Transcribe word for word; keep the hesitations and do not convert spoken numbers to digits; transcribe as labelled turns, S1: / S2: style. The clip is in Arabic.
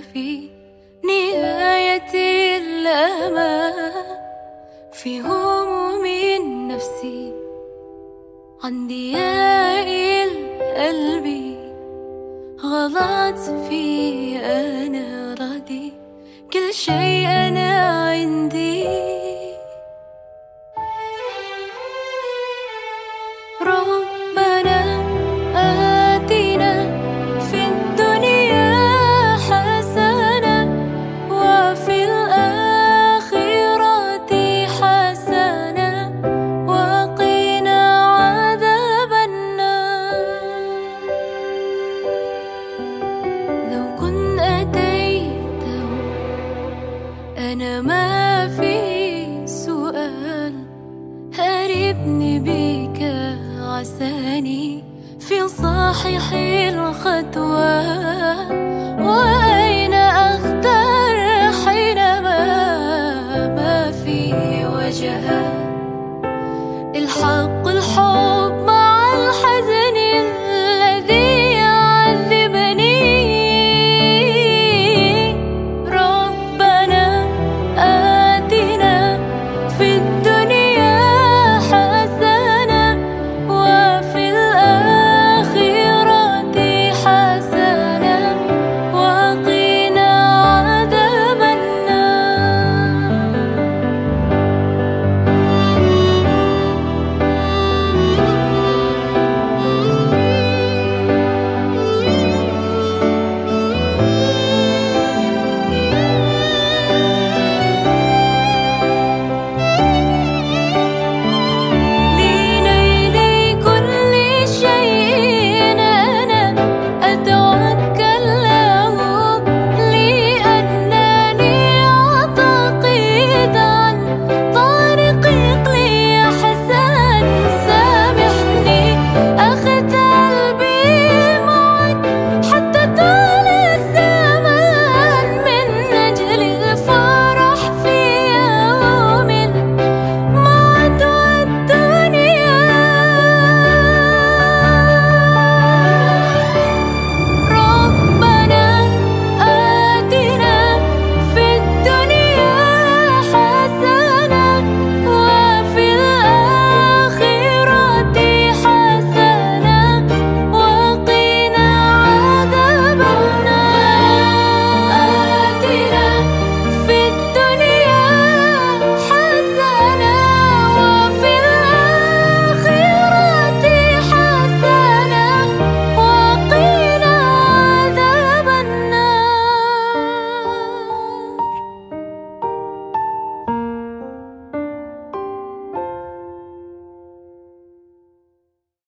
S1: في نهاية الأمان، في هموم نفسي عندي يا قلبي غلط في أنا راضي كل شيء أنا عندي. ربنا آتنا في الدنيا حسنة وفي الآخرة حسنة وقنا عذاب النار. لو كنت أتيته أنا ما في سؤال، هربني بك عساني في صحيح الخطوة.